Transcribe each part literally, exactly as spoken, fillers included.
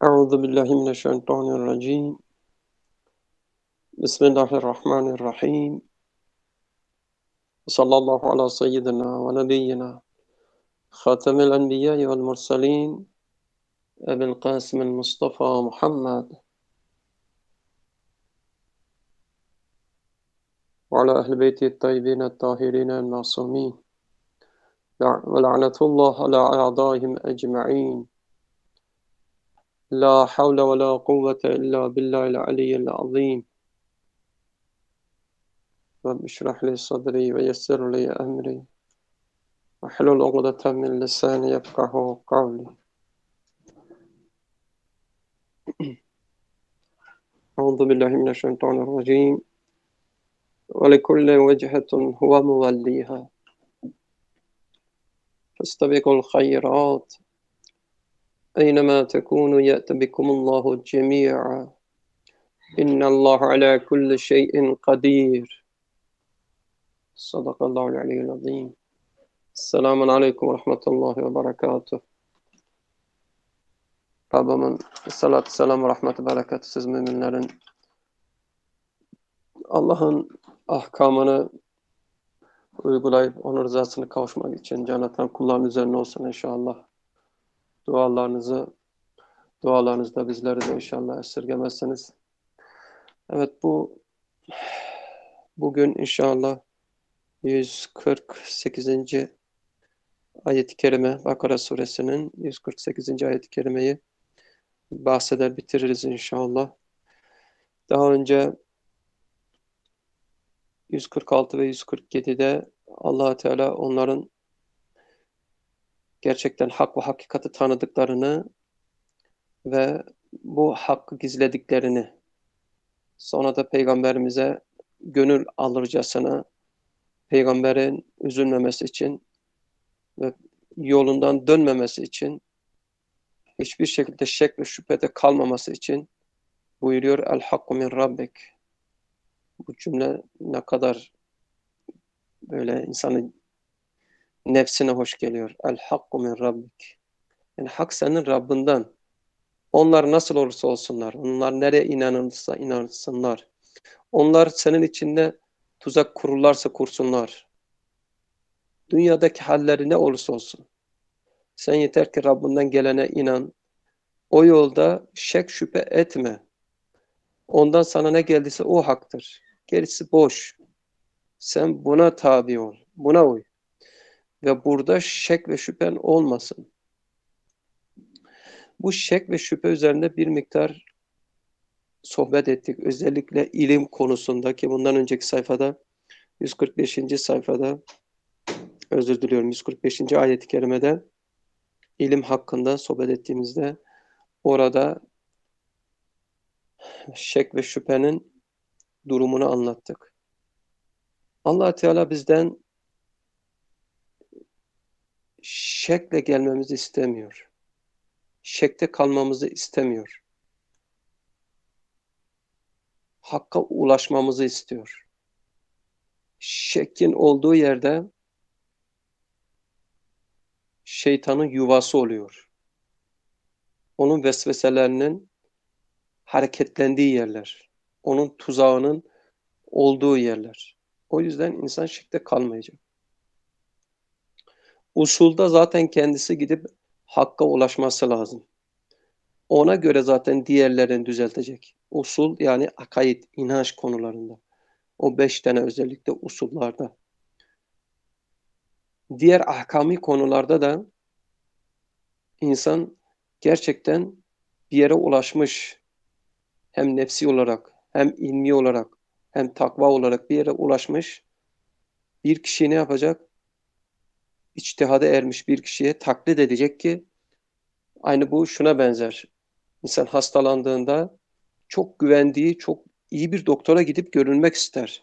أعوذ بالله من الشيطان الرجيم بسم الله الرحمن الرحيم صلى الله على سيدنا ونبينا خاتم الأنبياء والمرسلين أبي القاسم المصطفى محمد وعلى أهل بيته الطيبين الطاهرين المعصومين ولعنة الله على أعدائهم أجمعين لا حول ولا قوة إلا بالله العلي العظيم رب اشرح لي صدري ويسر لي أمري واحلل عقدة من لساني يفقه قولي أعوذ بالله من الشيطان الرجيم ولكل وجهة هو موليها فاستبقوا الخيرات أينما تكونوا يأت بكم الله جميعا إن الله على كل شيء قدير صدق الله العلي العظيم السلام عليكم ورحمة الله وبركاته Rabbimin salatü selam rahmeti berekatü siz müminlerin Allah'ın ahkamını uygulayıp onun rızasını kavuşmak için cennetten kulların üzerine olsun inşallah. Dualarınızı, dualarınızda bizleri de inşallah esirgemezsiniz. Evet bu bugün inşallah yüz kırk sekizinci ayet-i kerime Bakara suresinin yüz kırk sekizinci ayet-i kerimeyi bahseder bitiririz inşallah. Daha önce yüz kırk altı ve yüz kırk yedide Allah Teala onların gerçekten hak ve hakikati tanıdıklarını ve bu hakkı gizlediklerini, sonra da Peygamberimize gönül alırcasına Peygamberin üzülmemesi için ve yolundan dönmemesi için, hiçbir şekilde şek ve şüphede kalmaması için buyuruyor El hakku min rabbik. Bu cümle ne kadar böyle insanın nefsine hoş geliyor. El hakku min rabbik. Yani hak senin Rabbinden. Onlar nasıl olursa olsunlar, onlar nereye inanırsa inansınlar, onlar senin içinde tuzak kururlarsa kursunlar, dünyadaki halleri ne olursa olsun, sen yeter ki Rabbinden gelene inan, o yolda şek şüphe etme, ondan sana ne geldiyse o haktır, gerisi boş, sen buna tabi ol, buna uy ve burada şek ve şüphen olmasın. Bu şek ve şüphe üzerinde bir miktar sohbet ettik. Özellikle ilim konusundaki bundan önceki sayfada yüz kırk beşinci sayfada özür diliyorum yüz kırk beşinci ayet-i kerimede ilim hakkında sohbet ettiğimizde orada şek ve şüphenin durumunu anlattık. Allah Teala bizden şekle gelmemizi istemiyor. Şekte kalmamızı istemiyor. Hakka ulaşmamızı istiyor. Şekin olduğu yerde şeytanın yuvası oluyor. Onun vesveselerinin hareketlendiği yerler. Onun tuzağının olduğu yerler. O yüzden insan şekte kalmayacak. Usulda zaten kendisi gidip hakka ulaşması lazım. Ona göre zaten diğerlerini düzeltecek. Usul yani akaid, inanç konularında. O beş tane özellikle usullarda. Diğer ahkami konularda da insan gerçekten bir yere ulaşmış, hem nefsi olarak, hem ilmi olarak, hem takva olarak bir yere ulaşmış bir kişi ne yapacak? İçtihada ermiş bir kişiye taklit edecek ki aynı bu şuna benzer. İnsan hastalandığında çok güvendiği, çok iyi bir doktora gidip görünmek ister.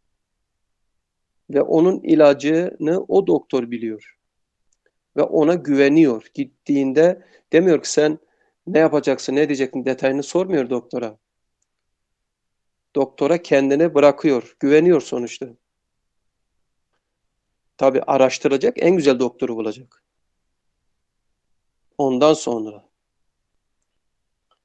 Ve onun ilacını o doktor biliyor. Ve ona güveniyor. Gittiğinde demiyor ki sen ne yapacaksın, ne diyeceksin detayını sormuyor doktora. Doktora kendini bırakıyor. Güveniyor sonuçta. Tabii araştıracak, en güzel doktoru bulacak. Ondan sonra.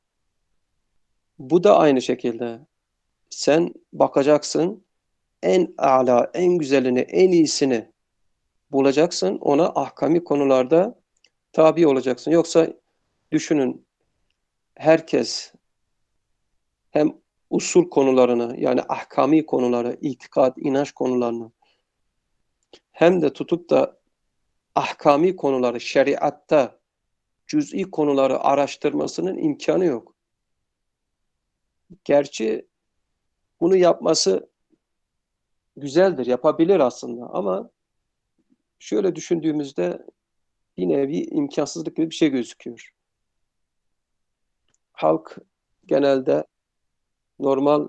Bu da aynı şekilde. Sen bakacaksın, en âlâ, en güzelini, en iyisini bulacaksın. Ona ahkami konularda tabi olacaksın. Yoksa düşünün, herkes hem usul konularını, yani ahkami konuları, itikad, inanç konularını, hem de tutup da ahkami konuları, şeriatta cüz'i konuları araştırmasının imkanı yok. Gerçi bunu yapması güzeldir, yapabilir aslında, ama şöyle düşündüğümüzde bir nevi imkansızlık gibi bir şey gözüküyor. Halk genelde normal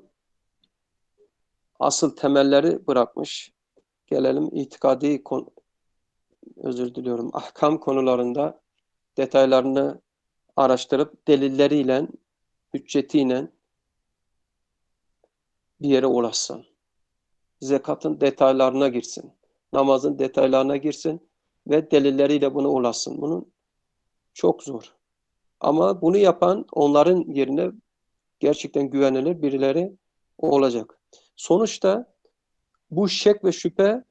asıl temelleri bırakmış. Gelelim itikadi konu, özür diliyorum, ahkam konularında detaylarını araştırıp delilleriyle, hüccetiyle bir yere ulaşsın. Zekatın detaylarına girsin. Namazın detaylarına girsin ve delilleriyle buna ulaşsın. Bunun çok zor. Ama bunu yapan, onların yerine gerçekten güvenilir birileri olacak. Sonuçta bu şek ve şüphe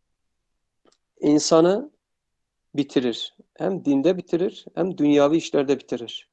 insanı bitirir. Hem dinde bitirir, hem dünyavi işlerde bitirir.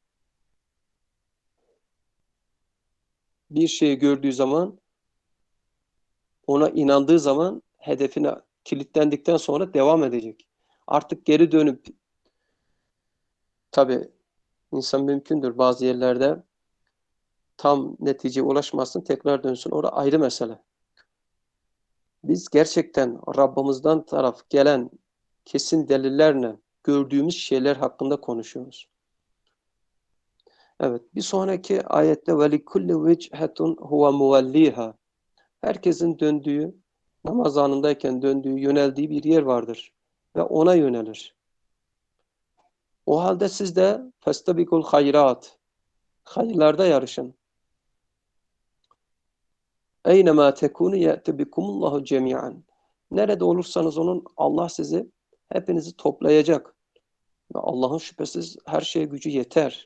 Bir şeyi gördüğü zaman, ona inandığı zaman hedefine kilitlendikten sonra devam edecek. Artık geri dönüp, tabii insan mümkündür bazı yerlerde tam neticeye ulaşmasın, tekrar dönsün. Orada ayrı mesele. Biz gerçekten Rabbimizden taraf gelen kesin delillerle gördüğümüz şeyler hakkında konuşuyoruz. Evet, bir sonraki ayette velikulli vechhatun huve muvelliha. Herkesin döndüğü, namaz anındayken döndüğü, yöneldiği bir yer vardır ve ona yönelir. O halde siz de festabikul hayrat, hayırlarda yarışın. Eynemâ tekûnü ye'ti bikumullahu cemi'an. Nerede olursanız olun, Allah sizi, hepinizi toplayacak. Ve Allah'ın şüphesiz her şeye gücü yeter.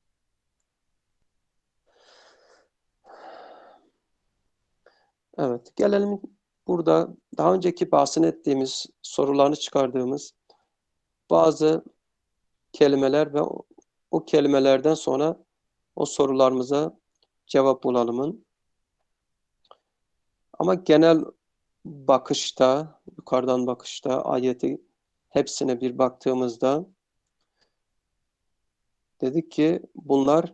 Evet, gelelim burada daha önceki bahsini ettiğimiz, sorularını çıkardığımız bazı kelimeler ve o, o kelimelerden sonra o sorularımıza cevap bulalımın. Ama genel bakışta, yukarıdan bakışta ayeti hepsine bir baktığımızda dedik ki bunlar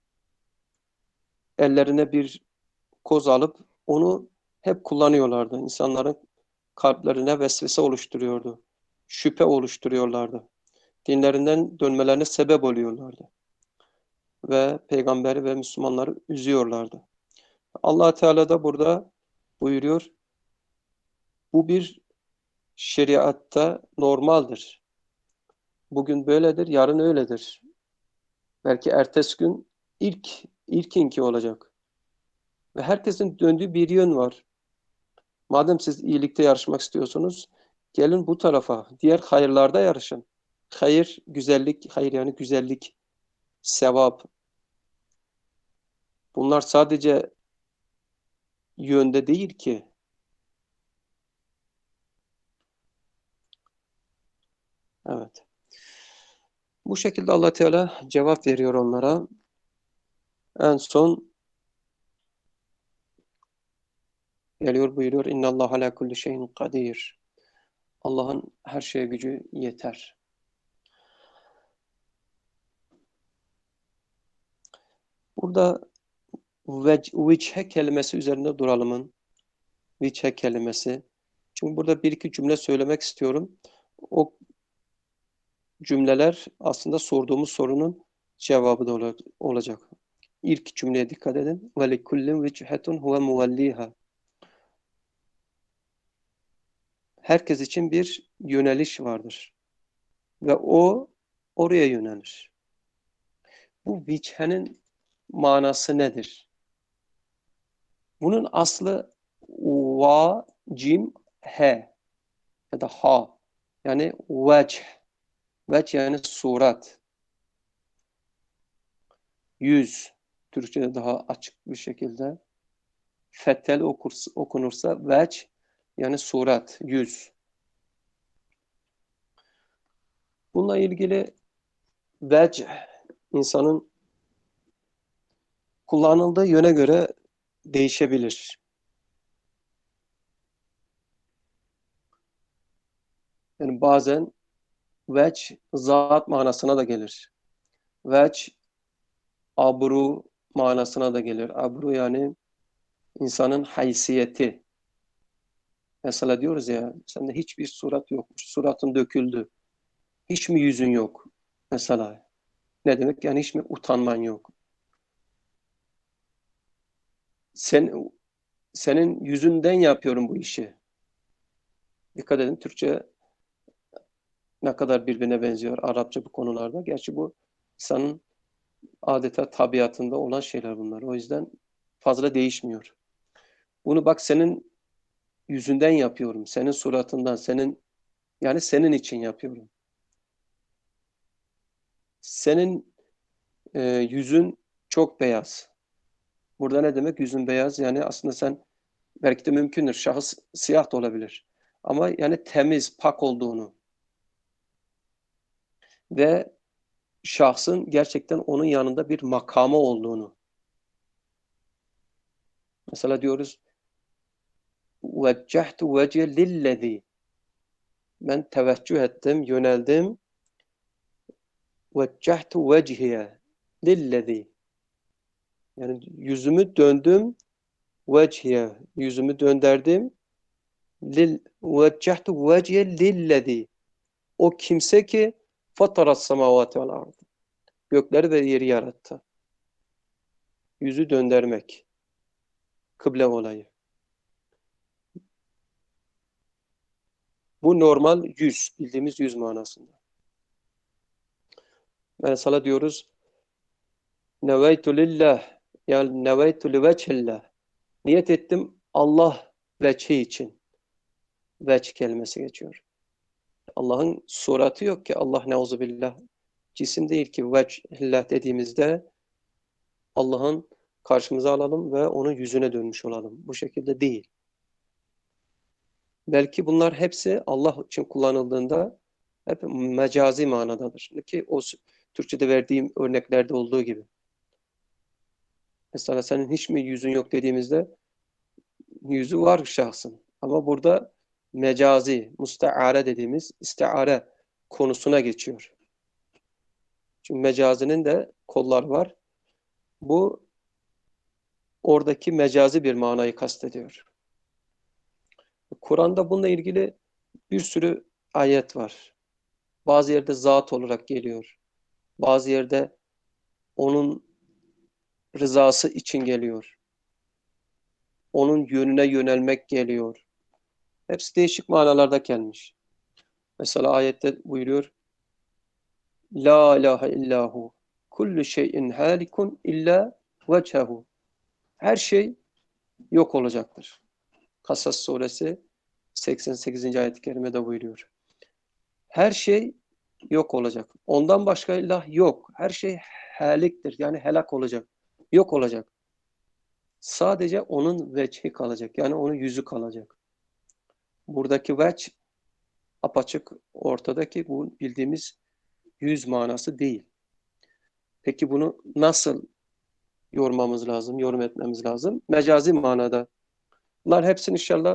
ellerine bir koz alıp onu hep kullanıyorlardı. İnsanların kalplerine vesvese oluşturuyordu. Şüphe oluşturuyorlardı. Dinlerinden dönmelerine sebep oluyorlardı. Ve peygamberi ve Müslümanları üzüyorlardı. Allah Teala da burada buyuruyor, bu bir şeriatta normaldir. Bugün böyledir, yarın öyledir. Belki ertesi gün ilk ilkinki olacak. Ve herkesin döndüğü bir yön var. Madem siz iyilikte yarışmak istiyorsunuz, gelin bu tarafa, diğer hayırlarda yarışın. Hayır, güzellik, hayır yani güzellik, sevap. Bunlar sadece yönde değil ki. Evet. Bu şekilde Allah Teala cevap veriyor onlara. En son geliyor buyuruyor. İnnallah ala kulli şeyin kadir. Allah'ın her şeye gücü yeter. Burada vecihe kelimesi üzerinde duralımın. Vecihe kelimesi. Çünkü burada bir iki cümle söylemek istiyorum. O cümleler aslında sorduğumuz sorunun cevabı da olacak. İlk cümleye dikkat edin. وَلِكُلِّنْ وِجْهَةٌ هُوَ مُوَلِّيهَا. Herkes için bir yöneliş vardır. Ve o oraya yönelir. Bu vichenin manası nedir? Bunun aslı va, cim, he ya da ha. Yani vecih. Vecih yani surat. Yüz. Türkçe'de daha açık bir şekilde. Fettel okursa, okunursa veç, yani surat, yüz. Bununla ilgili veç insanın kullanıldığı yöne göre değişebilir. Yani bazen veç zat manasına da gelir. Veç abru manasına da gelir. Abru yani insanın haysiyeti. Mesela diyoruz ya, sende hiçbir surat yokmuş. Suratın döküldü. Hiç mi yüzün yok? Mesela. Ne demek? Yani hiç mi utanman yok? Sen, senin yüzünden yapıyorum bu işi. Dikkat edin, Türkçe ne kadar birbirine benziyor Arapça bu konularda. Gerçi bu insanın adeta tabiatında olan şeyler bunlar. O yüzden fazla değişmiyor. Bunu bak senin yüzünden yapıyorum. Senin suratından, senin yani senin için yapıyorum. Senin e, yüzün çok beyaz. Burada ne demek yüzün beyaz? Yani aslında sen belki de mümkündür. Şahıs siyah da olabilir. Ama yani temiz, pak olduğunu ve şahsın gerçekten onun yanında bir makamı olduğunu. Mesela diyoruz وَجَّهْتُ وَجْهَ لِلَّذ۪ي Ben teveccüh ettim, yöneldim. وَجَّهْتُ وَجْهِيَ لِلَّذ۪ي Yani yüzümü döndüm, vecihe, yüzümü döndürdüm. Lil vecehtu vecihe lillezî O kimse ki fataras semavati vel ard. Gökleri ve yeri yarattı. Yüzü döndürmek. Kıble olayı. Bu normal yüz. Bildiğimiz yüz manasında. Mesela diyoruz neveytu lillah yani neveytu li vechillah. Niyet ettim Allah veçhi için. Veç kelimesi geçiyor. Allah'ın suratı yok ki. Allah neuzubillah cisim değil ki. Vechillah dediğimizde Allah'ın karşımıza alalım ve onun yüzüne dönmüş olalım. Bu şekilde değil. Belki bunlar hepsi Allah için kullanıldığında hep mecazi manadadır. Ki o Türkçe'de verdiğim örneklerde olduğu gibi. Mesela senin hiç mi yüzün yok dediğimizde yüzü var şahsın. Ama burada mecazi, müsteare dediğimiz istiare konusuna geçiyor. Çünkü mecazinin de kolları var. Bu oradaki mecazi bir manayı kastediyor. Kur'an'da bununla ilgili bir sürü ayet var. Bazı yerde zat olarak geliyor. Bazı yerde onun rızası için geliyor. Onun yönüne yönelmek geliyor. Hepsi değişik manalarda gelmiş. Mesela ayette buyuruyor La ilahe illahu kullu şeyin halikun illa vechehu Her şey yok olacaktır. Kasas suresi seksen sekizinci ayet-i kerimede buyuruyor. Her şey yok olacak. Ondan başka ilah yok. Her şey heliktir. Yani helak olacak. Yok olacak. Sadece onun veçhi kalacak. Yani onun yüzü kalacak. Buradaki veç apaçık ortadaki bu bildiğimiz yüz manası değil. Peki bunu nasıl yormamız lazım, yorum etmemiz lazım? Mecazi manada. Bunlar hepsini inşallah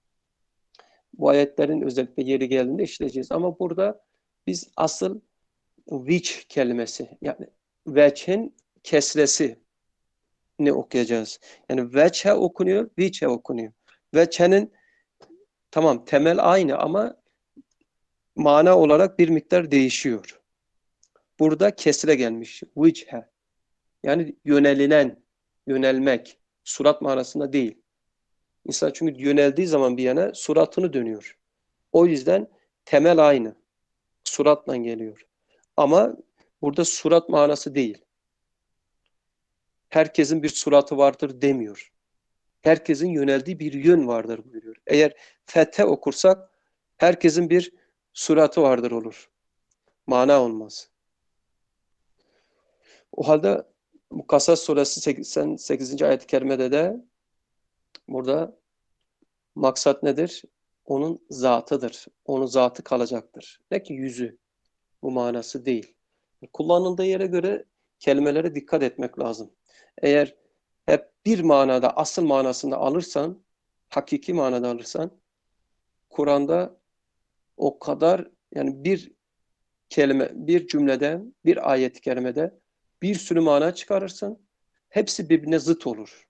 bu ayetlerin özellikle yeri geldiğinde işleyeceğiz. Ama burada biz asıl viç kelimesi yani veçhin kesresi ne okuyacağız? Yani veçhe okunuyor, viçhe okunuyor. Veçhenin tamam temel aynı ama mana olarak bir miktar değişiyor. Burada kesre gelmiş. Viçhe. Yani yönelilen, yönelmek. Surat manasında değil. İnsan çünkü yöneldiği zaman bir yana suratını dönüyor. O yüzden temel aynı. Suratla geliyor. Ama burada surat manası değil. Herkesin bir suratı vardır demiyor. Herkesin yöneldiği bir yön vardır buyuruyor. Eğer fethe okursak herkesin bir suratı vardır olur. Mana olmaz. O halde Bu Kasas suresi seksen sekizinci ayet-i kerimede de burada maksat nedir? Onun zatıdır. Onun zatı kalacaktır. Ne ki yüzü. Bu manası değil. Kullanıldığı yere göre kelimelere dikkat etmek lazım. Eğer hep bir manada, asıl manasında alırsan, hakiki manada alırsan, Kur'an'da o kadar, yani bir kelime, bir cümleden, bir ayet-i kerimede bir sürü mana çıkarırsın. Hepsi birbirine zıt olur.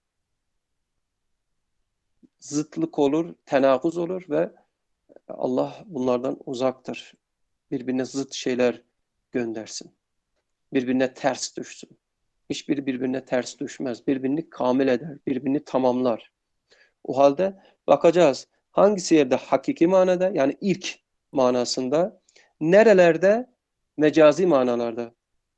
Zıtlık olur, tenakuz olur ve Allah bunlardan uzaktır. Birbirine zıt şeyler göndersin. Birbirine ters düşsün. Hiçbiri birbirine ters düşmez. Birbirini kamil eder, birbirini tamamlar. O halde bakacağız hangisi yerde hakiki manada, yani ilk manasında, nerelerde mecazi manalarda.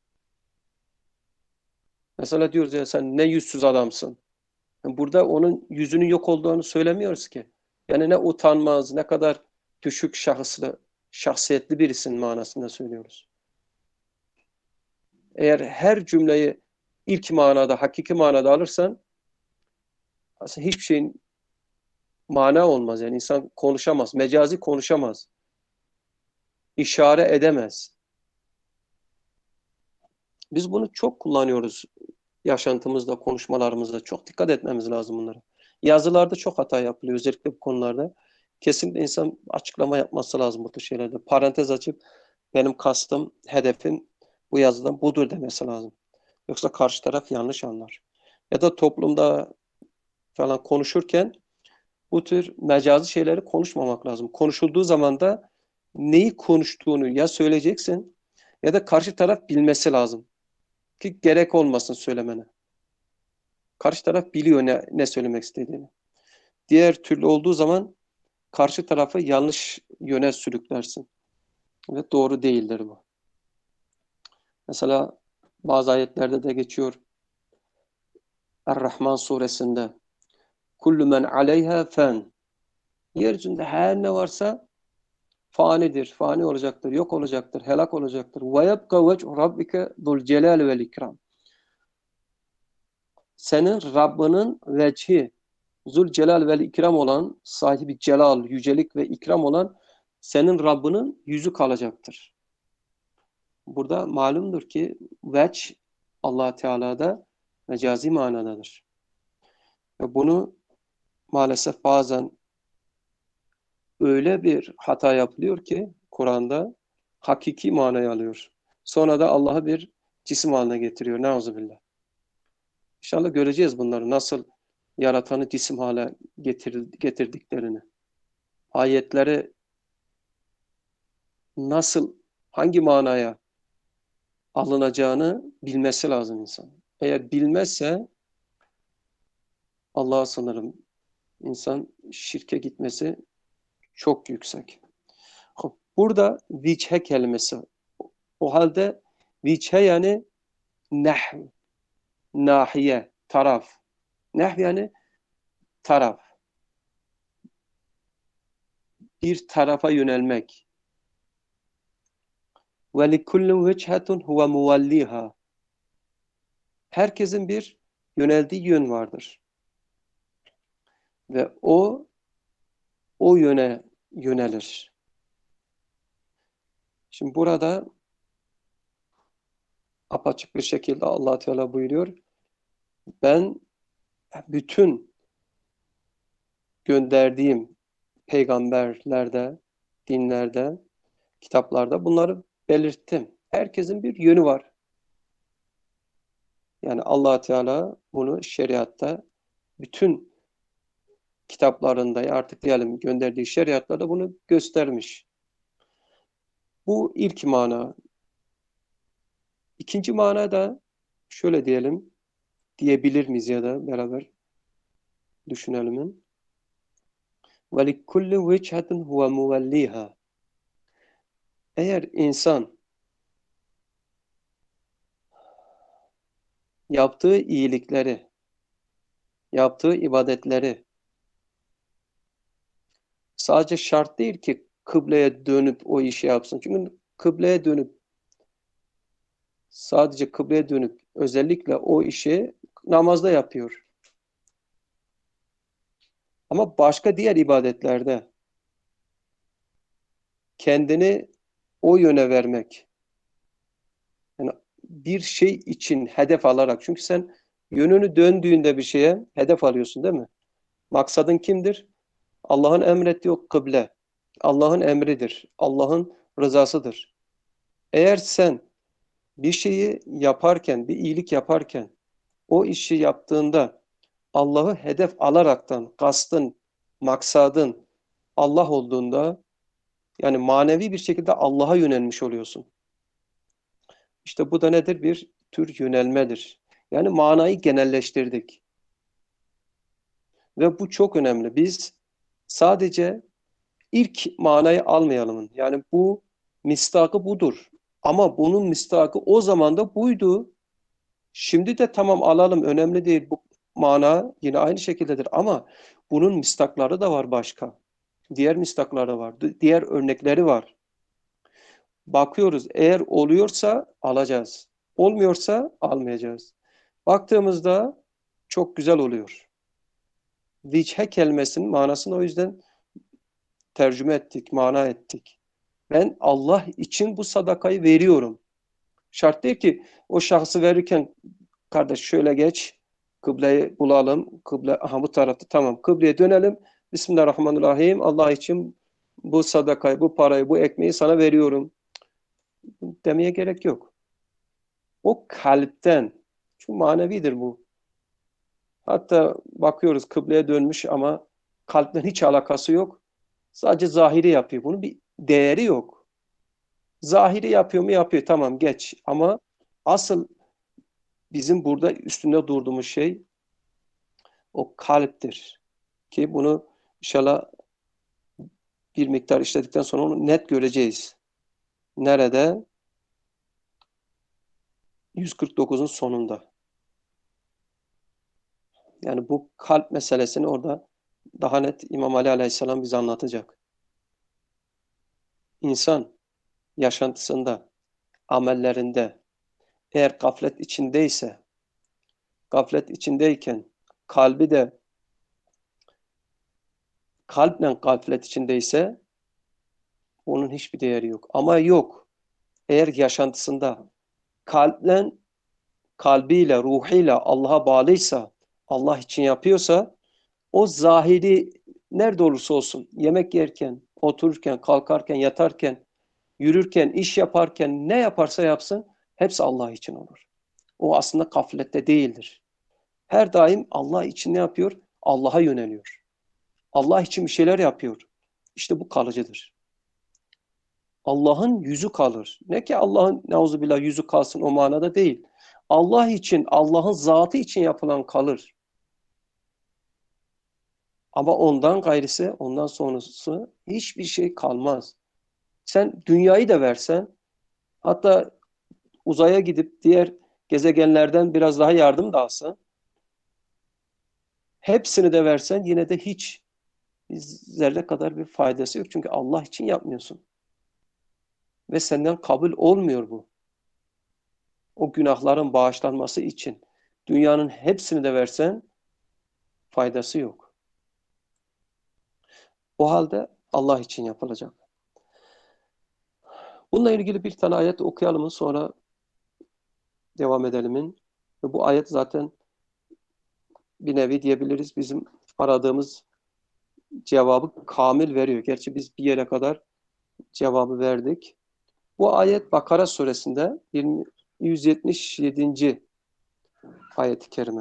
Mesela diyoruz ya, sen ne yüzsüz adamsın. Burada onun yüzünün yok olduğunu söylemiyoruz ki. Yani ne utanmaz, ne kadar düşük şahıslı, şahsiyetli birisin manasında söylüyoruz. Eğer her cümleyi ilk manada, hakiki manada alırsan aslında hiçbir şeyin mana olmaz. Yani insan konuşamaz, mecazi konuşamaz, işare edemez. Biz bunu çok kullanıyoruz yaşantımızda, konuşmalarımızda. Çok dikkat etmemiz lazım bunlara. Yazılarda çok hata yapılıyor özellikle bu konularda. Kesinlikle insan açıklama yapması lazım bu tür şeylerde. Parantez açıp benim kastım, hedefim bu yazıdan budur demesi lazım. Yoksa karşı taraf yanlış anlar. Ya da toplumda falan konuşurken bu tür mecazi şeyleri konuşmamak lazım. Konuşulduğu zaman da neyi konuştuğunu ya söyleyeceksin ya da karşı taraf bilmesi lazım. Ki gerek olmasın söylemene. Karşı taraf biliyor ne, ne söylemek istediğini. Diğer türlü olduğu zaman karşı tarafı yanlış yöne sürüklersin. Ve doğru değildir bu. Mesela bazı ayetlerde de geçiyor. Er-Rahman suresinde. Kullu men aleyha fen. Yeryüzünde her ne varsa fanidir, fani olacaktır, yok olacaktır, helak olacaktır. Ve yebqa vechu rabbike zul celal vel ikram. Senin Rabbinin vecihi, zul celal vel ikram olan, sahibi celal, yücelik ve ikram olan senin Rabbinin yüzü kalacaktır. Burada malumdur ki veç Allah Teala'da mecazi manadadır. Ve bunu maalesef bazen öyle bir hata yapılıyor ki Kur'an'da hakiki manayı alıyor. Sonra da Allah'ı bir cisim haline getiriyor. Neuzubillah. İnşallah göreceğiz bunları. Nasıl yaratanı cisim hale getirdiklerini. Ayetleri nasıl, hangi manaya alınacağını bilmesi lazım insan. Eğer bilmezse Allah'a sanırım insan şirke gitmesi çok yüksek. Burada viche kelimesi. O halde viche yani nehm, nahiye, taraf. Nehm yani taraf. Bir tarafa yönelmek. Ve likullin veçhetun huve muvalliha. Herkesin bir yöneldiği yön vardır. Ve o o yöne yönelir. Şimdi burada apaçık bir şekilde Allah Teala buyuruyor. Ben bütün gönderdiğim peygamberlerde, dinlerde, kitaplarda bunları belirttim. Herkesin bir yönü var. Yani Allah Teala bunu şeriatta bütün kitaplarında, artık diyelim gönderdiği şeriatlarda bunu göstermiş. Bu ilk mana. İkinci mana da şöyle diyelim, diyebilir miyiz ya da beraber düşünelim. وَلِكُلِّ وِجْهَةٍ هُوَ مُوَلِّيهَا. Eğer insan yaptığı iyilikleri, yaptığı ibadetleri sadece şart değil ki kıbleye dönüp o işi yapsın. Çünkü kıbleye dönüp sadece kıbleye dönüp Özellikle o işi namazda yapıyor. Ama başka diğer ibadetlerde kendini o yöne vermek, yani bir şey için hedef alarak, çünkü sen yönünü döndüğünde bir şeye hedef alıyorsun değil mi? Maksadın kimdir? Allah'ın emrettiği o kıble. Allah'ın emridir. Allah'ın rızasıdır. Eğer sen bir şeyi yaparken, bir iyilik yaparken, o işi yaptığında Allah'ı hedef alaraktan kastın, maksadın Allah olduğunda, yani manevi bir şekilde Allah'a yönelmiş oluyorsun. İşte bu da nedir? Bir tür yönelmedir. Yani manayı genelleştirdik. Ve bu çok önemli. Biz sadece ilk manayı almayalım. Yani bu mistakı budur. Ama bunun mistakı o zaman da buydu. Şimdi de tamam alalım, önemli değil. Bu mana yine aynı şekildedir. Ama bunun mistakları da var başka. Diğer mistakları var. Diğer örnekleri var. Bakıyoruz, eğer oluyorsa alacağız. Olmuyorsa almayacağız. Baktığımızda çok güzel oluyor. Viche kelimesinin manasını o yüzden tercüme ettik, mana ettik. Ben Allah için bu sadakayı veriyorum. Şart değil ki o şahsı verirken kardeş şöyle geç, kıbleyi bulalım. Kıble, aha bu tarafta, tamam. Kıbleye dönelim. Bismillahirrahmanirrahim. Allah için bu sadakayı, bu parayı, bu ekmeği sana veriyorum demeye gerek yok. O kalpten. Çünkü manevidir bu. Hatta bakıyoruz kıbleye dönmüş ama kalpten hiç alakası yok. Sadece zahiri yapıyor. Bunun bir değeri yok. Zahiri yapıyor mu? Yapıyor. Tamam, geç. Ama asıl bizim burada üstünde durduğumuz şey o kalptir. Ki bunu inşallah bir miktar işledikten sonra onu net göreceğiz. Nerede? yüz kırk dokuzun sonunda. Yani bu kalp meselesini orada daha net İmam Ali Aleyhisselam bize anlatacak. İnsan yaşantısında, amellerinde eğer gaflet içindeyse, gaflet içindeyken kalbi de kalple gaflet içindeyse onun hiçbir değeri yok. Ama yok. Eğer yaşantısında kalple, kalbiyle, ruhuyla Allah'a bağlıysa, Allah için yapıyorsa, o zahiri nerede olursa olsun, yemek yerken, otururken, kalkarken, yatarken, yürürken, iş yaparken, ne yaparsa yapsın, hepsi Allah için olur. O aslında gaflette değildir. Her daim Allah için ne yapıyor? Allah'a yöneliyor. Allah için bir şeyler yapıyor. İşte bu kalıcıdır. Allah'ın yüzü kalır. Ne ki Allah'ın neuzubillah yüzü kalsın, o manada değil. Allah için, Allah'ın zatı için yapılan kalır. Ama ondan gayrısı, ondan sonrası hiçbir şey kalmaz. Sen dünyayı da versen, hatta uzaya gidip diğer gezegenlerden biraz daha yardım da alsan, hepsini de versen yine de hiç zerre kadar bir faydası yok. Çünkü Allah için yapmıyorsun. Ve senden kabul olmuyor bu. O günahların bağışlanması için dünyanın hepsini de versen faydası yok. O halde Allah için yapılacak. Bununla ilgili bir tane ayet okuyalım, sonra devam edelim. Bu ayet zaten bir nevi diyebiliriz bizim aradığımız cevabı kamil veriyor. Gerçi biz bir yere kadar cevabı verdik. Bu ayet Bakara suresinde yüz yetmiş yedinci ayet-i kerime.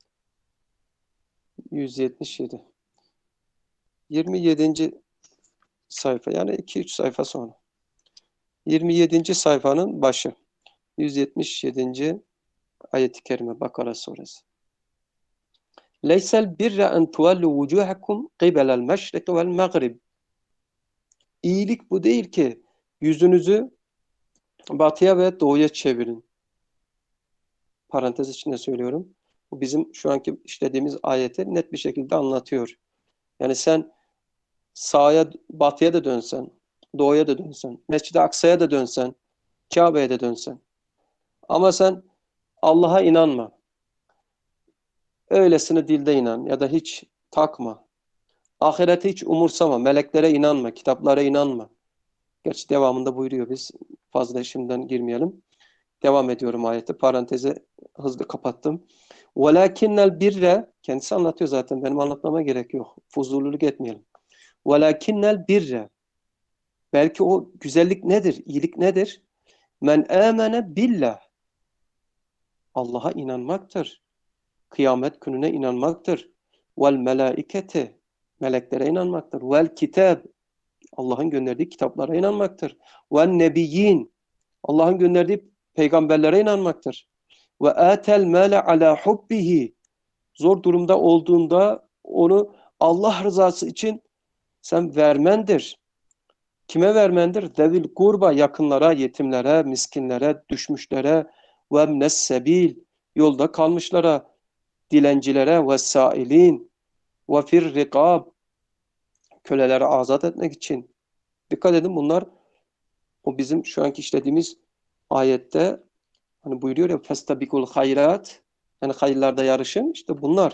yüz yetmiş yedi. yirmi yedinci sayfa, yani iki üç sayfa sonra. yirmi yedinci sayfanın başı. yüz yetmiş yedinci ayet-i kerime Bakara suresi. Leysel birre en tuvallu vucuhakum qibelel meşrik vel mağrib. İyilik bu değil ki yüzünüzü batıya ve doğuya çevirin. Parantez içinde söylüyorum. Bu bizim şu anki işlediğimiz ayeti net bir şekilde anlatıyor. Yani sen sağa, batıya da dönsen, doğuya da dönsen, Mescid-i Aksa'ya da dönsen, Kabe'ye de dönsen. Ama sen Allah'a inanma. Öylesine dilde inan ya da hiç takma. Ahireti hiç umursama. Meleklere inanma. Kitaplara inanma. Gerçi devamında buyuruyor, biz fazla şimdiden girmeyelim. Devam ediyorum ayeti. Parantezi hızlı kapattım. وَلَكِنَّ birre, kendisi anlatıyor zaten. Benim anlatmama gerek yok. Fuzululuk etmeyelim. وَلَكِنَّ birre, belki o güzellik nedir? İyilik nedir? Men amene billah, Allah'a inanmaktır. Kıyamet gününe inanmaktır. Vel melaikete, meleklere inanmaktır. Vel kitab, Allah'ın gönderdiği kitaplara inanmaktır. Vel nebiyyin, Allah'ın gönderdiği peygamberlere inanmaktır. Ve atel male ala hubbihi, zor durumda olduğunda onu Allah rızası için sen vermendir. Kime vermendir? Zevil kurba, yakınlara, yetimlere, miskinlere, düşmüşlere, ve mnessebil, yolda kalmışlara, dilencilere, ve sailin, ve fir rikab, köleleri azat etmek için. Dikkat edin, bunlar o bizim şu anki işlediğimiz ayette hani buyuruyor ya, festabikul hayrat, yani hayırlarda yarışın, işte bunlar.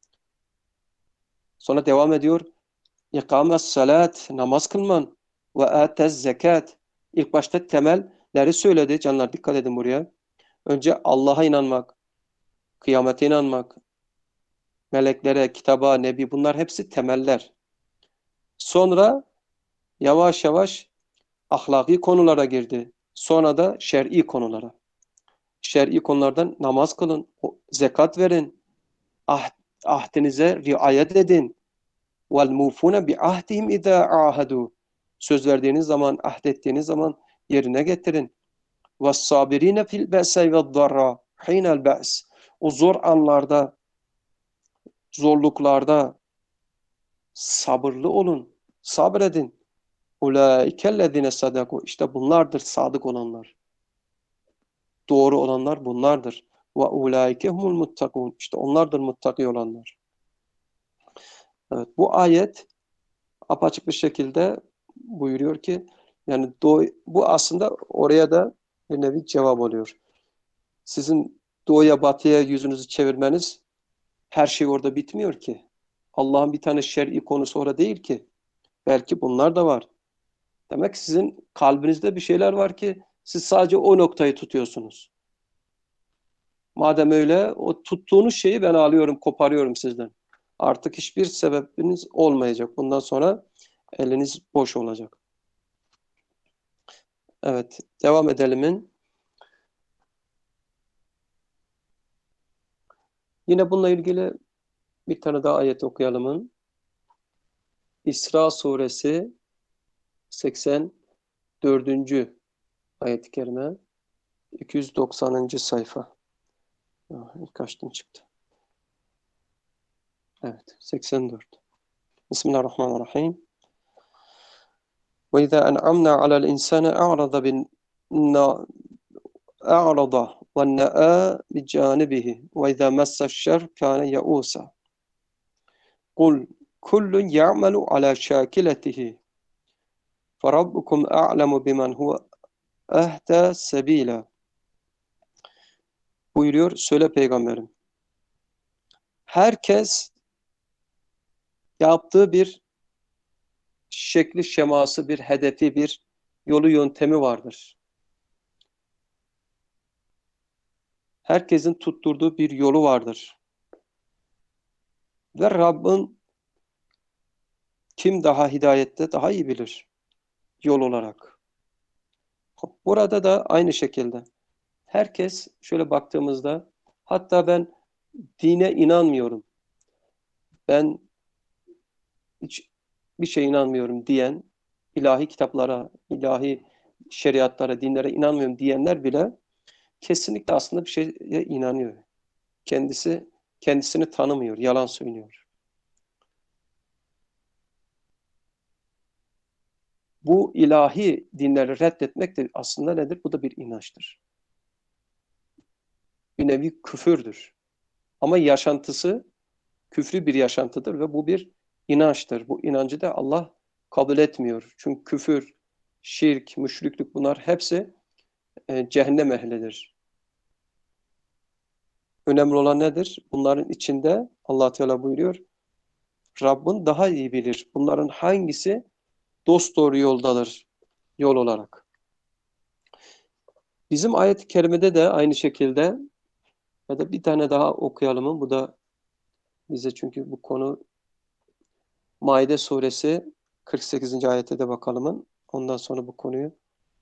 Sonra devam ediyor. İkames salat, namaz kılman, ve atez zekat. İlk başta temelleri söyledi. Canlar dikkat edin buraya. Önce Allah'a inanmak, kıyamete inanmak, meleklere, kitaba, nebi, bunlar hepsi temeller. Sonra yavaş yavaş ahlaki konulara girdi. Sonra da şer'i konulara. Şer'i konulardan namaz kılın, zekat verin, ah, ahdinize riayet edin. وَالْمُوفُونَ بِعَهْدِهِمْ اِذَا عَاهَدُوا, söz verdiğiniz zaman, ahdettiğiniz zaman yerine getirin. وَالصَّابِرِينَ فِي الْبَأْسَيْ وَالضَّرَّى حِينَ الْبَأْسِ, o zor anlarda, zorluklarda sabırlı olun, sabredin. اُولَٰئِكَ الَّذِينَ صَدَقُوا, işte bunlardır sadık olanlar. Doğru olanlar bunlardır. وَاُولَٰئِكَ هُمُ الْمُتَّقُونَ, işte onlardır muttaki olanlar. Evet, bu ayet apaçık bir şekilde buyuruyor ki, yani doğu, bu aslında oraya da bir nevi cevap oluyor. Sizin doğuya batıya yüzünüzü çevirmeniz, her şey orada bitmiyor ki. Allah'ın bir tane şer'i konusu orada değil ki. Belki bunlar da var. Demek ki sizin kalbinizde bir şeyler var ki siz sadece o noktayı tutuyorsunuz. Madem öyle, o tuttuğunuz şeyi ben alıyorum, koparıyorum sizden. Artık hiçbir sebebiniz olmayacak. Bundan sonra eliniz boş olacak. Evet, devam edelim. Yine bununla ilgili bir tane daha ayet okuyalım. İsra suresi seksen dördüncü ayet-i kerime, iki yüz doksanıncı sayfa. Ah, ilk açtım çıktı. Evet, seksen dört. Bismillahirrahmanirrahim. Ve izâ en'amnâ alel insâne a'rada bin a'rada ve ne'a bi canibihi ve izâ messeşşer kâne ye'ûsâ. Kul kullun ya'melu ala şâkiletihi فَرَبُّكُمْ أَعْلَمُ بِمَنْ هُوَ اَهْدَى سَب۪يلًا. Buyuruyor, söyle peygamberim. Herkes yaptığı bir şekli şeması, bir hedefi, bir yolu yöntemi vardır. Herkesin tutturduğu bir yolu vardır. Ve Rabbin kim daha hidayette daha iyi bilir yol olarak. Burada da aynı şekilde herkes şöyle baktığımızda, hatta ben dine inanmıyorum, ben hiç bir şeye inanmıyorum diyen, ilahi kitaplara, ilahi şeriatlara, dinlere inanmıyorum diyenler bile kesinlikle aslında bir şeye inanıyor. Kendisi kendisini tanımıyor, yalan söylüyor. Bu ilahi dinleri reddetmek de aslında nedir? Bu da bir inançtır. Bir nevi küfürdür. Ama yaşantısı küfrü bir yaşantıdır ve bu bir inançtır. Bu inancı da Allah kabul etmiyor. Çünkü küfür, şirk, müşriklük, bunlar hepsi e, cehennem ehlidir. Önemli olan nedir? Bunların içinde Allah Teala buyuruyor. Rabbin daha iyi bilir. Bunların hangisi dosdoğru yoldadır yol olarak. Bizim ayet-i kerimede de aynı şekilde ya da bir tane daha okuyalım. Bu da bize çünkü bu konu Maide suresi kırk sekizinci ayete de bakalım. Ondan sonra bu konuyu.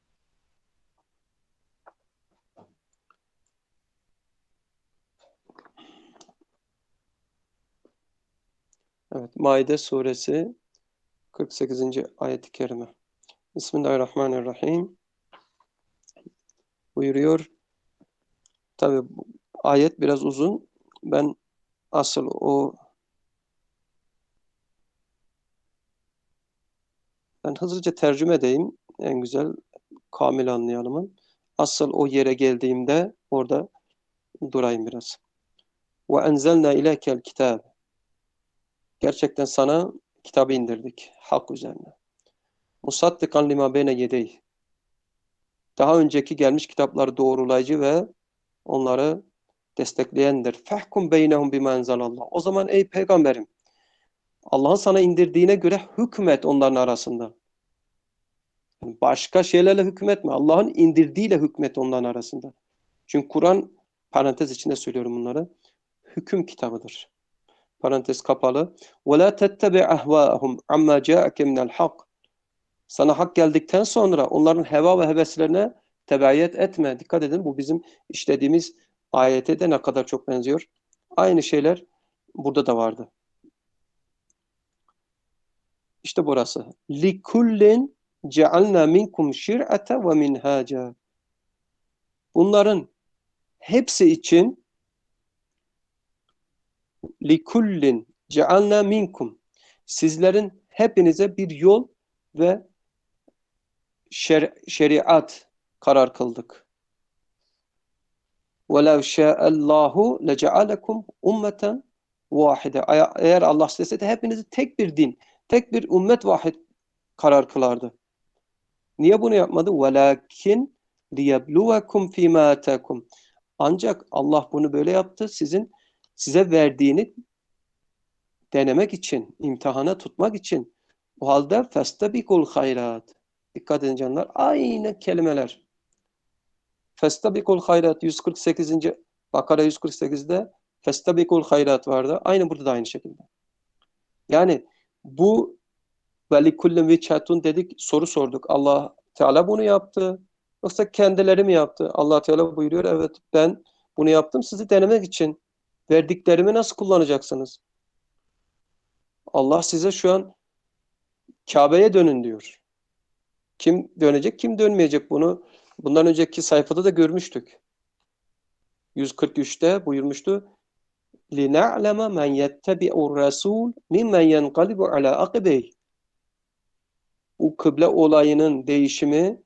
Evet, Maide suresi kırk sekizinci ayet-i kerime. Bismillahirrahmanirrahim. Buyuruyor. Tabi ayet biraz uzun. Ben asıl o ben hızlıca tercüme edeyim. En güzel kamil anlayalım. Asıl o yere geldiğimde orada durayım biraz. Ve enzelna ileykel kitab. Gerçekten sana kitabı indirdik. Hak üzerine. Musaddikan lima beyne yedeyh. Daha önceki gelmiş kitapları doğrulayıcı ve onları destekleyendir. Fehkum beynehum bima enzelallah. O zaman ey peygamberim, Allah'ın sana indirdiğine göre hükmet onların arasında. Yani başka şeylerle hükmetme. Allah'ın indirdiğiyle hükmet onların arasında. Çünkü Kur'an, parantez içinde söylüyorum bunları, hüküm kitabıdır. Parantez kapalı. وَلَا تَتَّبِعْ أَهْوَاءَهُمْ عَمَّا جَاءَكَ مِنَ الْحَقِّ. Sana hak geldikten sonra onların heva ve heveslerine tebayet etme. Dikkat edin, bu bizim işlediğimiz ayete de ne kadar çok benziyor. Aynı şeyler burada da vardı. İşte burası. لِكُلِّنْ جَعَلْنَا مِنْكُمْ شِرْعَةً وَمِنْهَاجًا. Bunların hepsi için لِكُلِّنْ جَعَلْنَا مِنْكُمْ. Sizlerin hepinize bir yol ve şer şeriat karar kıldık. وَلَوْ شَاءَ اللّٰهُ لَجَعَلَكُمْ اُمَّةً vahide. Eğer Allah isteseydi hepinizi tek bir din, tek bir ümmet vahid karar kılardı. Niye bunu yapmadı? وَلَكِنْ لِيَبْلُوَكُمْ فِي مَا آتَاكُمْ. Ancak Allah bunu böyle yaptı. Sizin size verdiğini denemek için, imtihana tutmak için. O halde فَاسْتَبِقُوا الْخَيْرَاتِ. Dikkat edin canlar. Aynı kelimeler. فَاسْتَبِقُوا الْخَيْرَاتِ yüz kırk sekizinci. Bakara yüz kırk sekizde فَاسْتَبِقُوا الْخَيْرَاتِ vardı. Aynı burada da aynı şekilde. Yani bu وَلِكُلِّمْ وِچَّةٌ dedik, soru sorduk. Allah Teala bunu yaptı. Yoksa kendileri mi yaptı? Allah Teala buyuruyor, evet ben bunu yaptım sizi denemek için. Verdiklerimi nasıl kullanacaksınız? Allah size şu an Kabe'ye dönün diyor. Kim dönecek, kim dönmeyecek bunu? Bundan önceki sayfada da görmüştük. yüz kırk üçte buyurmuştu. لِنَعْلَمَ مَنْ يَتَّبِعُ الرَّسُولِ مِمَّنْ يَنْقَلِبُ عَلَى عَقِبَيْهِ. Bu kıble olayının değişimi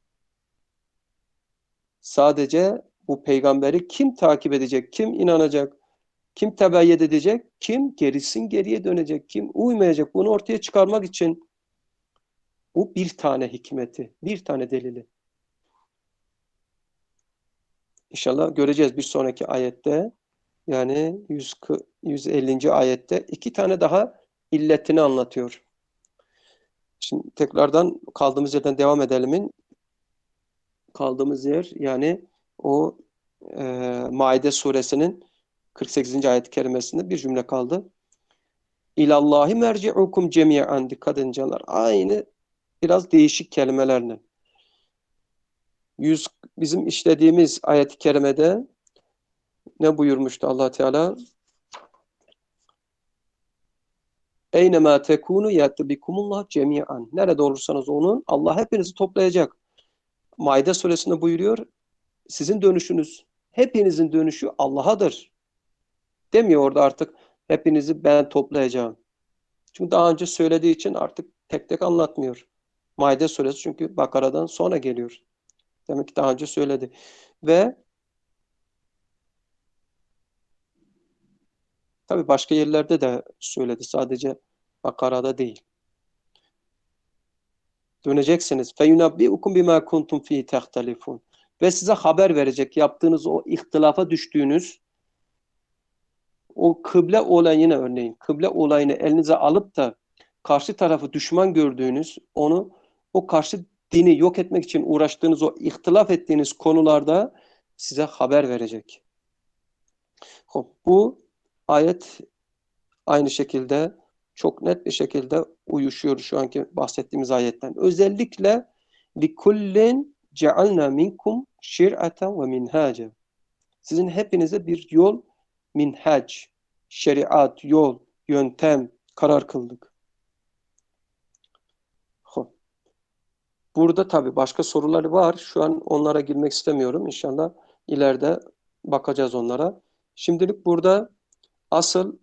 sadece bu peygamberi kim takip edecek, kim inanacak, kim tebeyyet edecek, kim gerisin geriye dönecek, kim uymayacak, bunu ortaya çıkarmak için bu bir tane hikmeti, bir tane delili. İnşallah göreceğiz bir sonraki ayette. Yani yüz ellinci ayette iki tane daha illetini anlatıyor. Şimdi tekrardan kaldığımız yerden devam edelim. Kaldığımız yer yani o e, Maide suresinin kırk sekizinci ayet-i kerimesinde bir cümle kaldı. İlallahi merci'ukum cemi'an. Dikkat edin canlar. Aynı biraz değişik kelimelerle. Yüz, bizim işlediğimiz ayet-i kerimede ne buyurmuştu Allah Teala? Eynemâ tekûnû yâtebikumullah cemi'an. Nerede olursanız olun Allah hepinizi toplayacak. Maide suresinde buyuruyor. Sizin dönüşünüz, hepinizin dönüşü Allah'adır. Demiyor orada artık hepinizi ben toplayacağım. Çünkü daha önce söylediği için artık tek tek anlatmıyor. Maide suresi çünkü Bakara'dan sonra geliyor. Demek ki daha önce söyledi. Ve tabii başka yerlerde de söyledi. Sadece Bakara'da değil. Döneceksiniz. فَيُنَبِّئُكُمْ بِمَا كُنْتُمْ ف۪ي تَخْتَلِفُونَ. Ve size haber verecek yaptığınız o ihtilafa düştüğünüz O kıble olayını örneğin, kıble olayını elinize alıp da karşı tarafı düşman gördüğünüz, onu o karşı dini yok etmek için uğraştığınız o ihtilaf ettiğiniz konularda size haber verecek. Hop, bu ayet aynı şekilde çok net bir şekilde uyuşuyor şu anki bahsettiğimiz ayetten. Özellikle likullin cealna minkum şir'aten ve minhaca. Sizin hepinize bir yol, minhac, şeriat, yol, yöntem karar kıldık. Hop. Burada tabii başka soruları var. Şu an onlara girmek istemiyorum. İnşallah ileride bakacağız onlara. Şimdilik burada asıl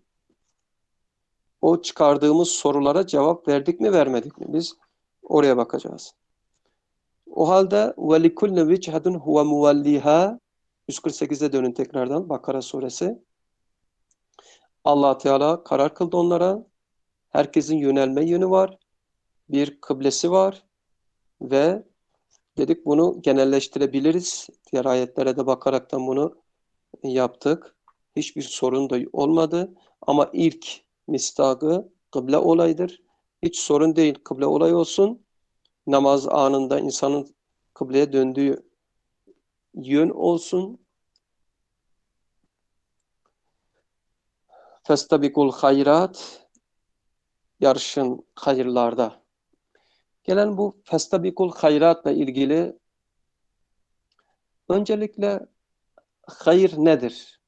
o çıkardığımız sorulara cevap verdik mi vermedik mi? Biz oraya bakacağız. O halde وَلِكُلِّ وِجْهَةٌ هُوَ مُوَلِّهَا yüz kırk sekize dönün tekrardan Bakara suresi. Allah Teala karar kıldı onlara. Herkesin yönelme yönü var. Bir kıblesi var. Ve dedik bunu genelleştirebiliriz. Diğer ayetlere de bakaraktan bunu yaptık. Hiçbir sorun da olmadı. Ama ilk mistakı kıble olayıdır. Hiç sorun değil kıble olay olsun. Namaz anında insanın kıbleye döndüğü yön olsun. Festabikul hayrat, yarışın hayırlarda. Gelen bu festabikul hayratla ilgili öncelikle hayır nedir?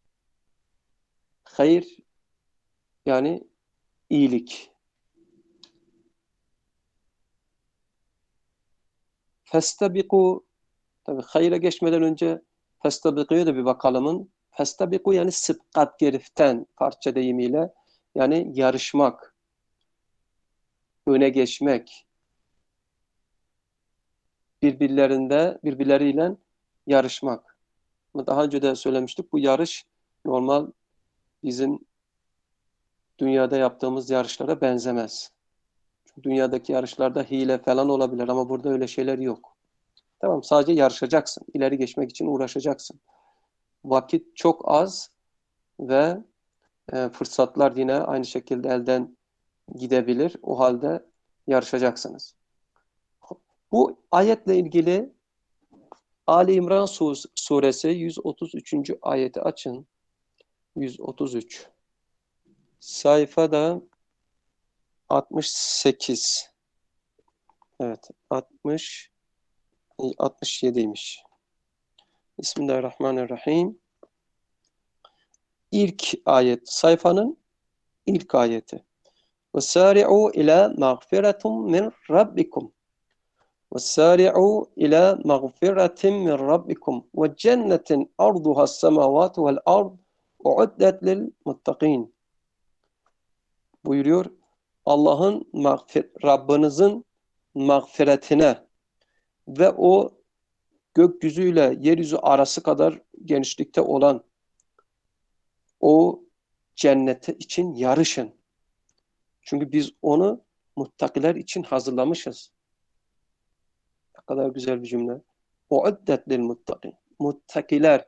Hayır yani iyilik. Festabiku, tabii hayıra geçmeden önce festabiku'ya da bir bakalımın. Festabiku yani sıbkat geriften parça deyimiyle, yani yarışmak, öne geçmek, birbirlerinde birbirleriyle yarışmak. Daha önce de söylemiştik, bu yarış normal bizim dünyada yaptığımız yarışlara benzemez. Çünkü dünyadaki yarışlarda hile falan olabilir ama burada öyle şeyler yok. Tamam, sadece yarışacaksın. İleri geçmek için uğraşacaksın. Vakit çok az ve e, fırsatlar yine aynı şekilde elden gidebilir. O halde yarışacaksınız. Bu ayetle ilgili Ali İmran suresi yüz otuz üçüncü ayeti açın. yüz otuz üç. Sayfada altmış sekiz. Evet, altmış altmış yediymiş. Bismillahirrahmanirrahim. İlk ayet, sayfanın ilk ayeti. وَسَارِعُوا إِلَى مَغْفِرَةٍ مِنْ رَبِّكُمْ وَسَارِعُوا إِلَى مَغْفِرَةٍ مِنْ رَبِّكُمْ وَجَنَّةٍ أَرْضُهَا السَّمَاوَاتُ وَالْأَرْضُ اُعُدَّتْ لِلْمُتَّقِينَ buyuruyor. Allah'ın mağfir, Rabbinizin mağfiretine ve o gökyüzüyle yeryüzü arası kadar genişlikte olan o cennete için yarışın. Çünkü biz onu muttakiler için hazırlamışız. Ne kadar güzel bir cümle. Uiddet lil muttakin. Muttakiler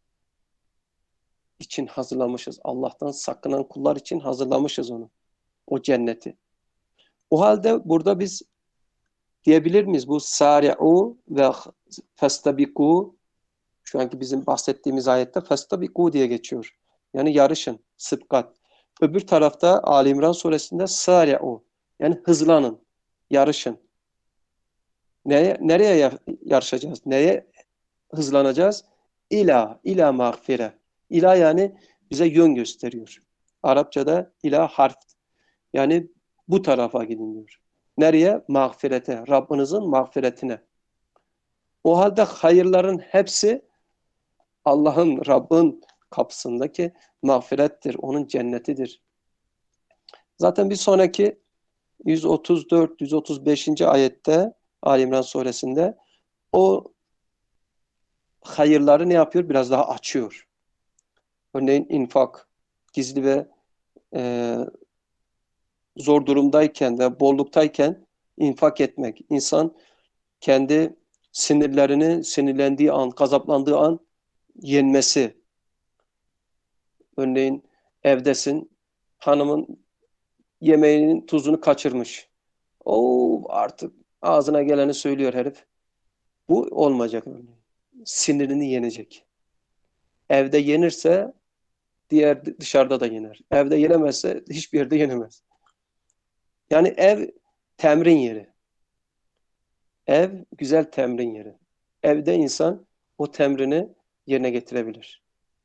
için hazırlamışız. Allah'tan sakınan kullar için hazırlamışız onu. O cenneti. O halde burada biz diyebilir miyiz? Bu sari'u ve festabiku, şu anki bizim bahsettiğimiz ayette festabiku diye geçiyor. Yani yarışın, sıbkat. Öbür tarafta Ali İmran suresinde sari'u, yani hızlanın, yarışın. Neye, nereye yarışacağız? Neye hızlanacağız? İla, ila mağfire. İla yani bize yön gösteriyor. Arapçada ila harf. Yani bu tarafa gidin diyor. Nereye? Mağfirete. Rabbinizin mağfiretine. O halde hayırların hepsi Allah'ın, Rabbin kapısındaki mağfirettir. Onun cennetidir. Zaten bir sonraki yüz otuz dört yüz otuz beşinci ayette Ali İmran suresinde o hayırları ne yapıyor? Biraz daha açıyor. Örneğin infak, gizli ve e, zor durumdayken ve bolluktayken infak etmek. İnsan kendi sinirlerini sinirlendiği an, gazaplandığı an yenmesi. Örneğin Evdesin, hanımın yemeğinin tuzunu kaçırmış. Oo, artık ağzına geleni söylüyor herif. Bu olmayacak öyle. Sinirini yenecek. Evde yenirse diğer dışarıda da yener. Evde yenemezse hiçbir yerde yenemez. Yani ev temrin yeri. Ev güzel temrin yeri. Evde insan o temrini yerine getirebilir.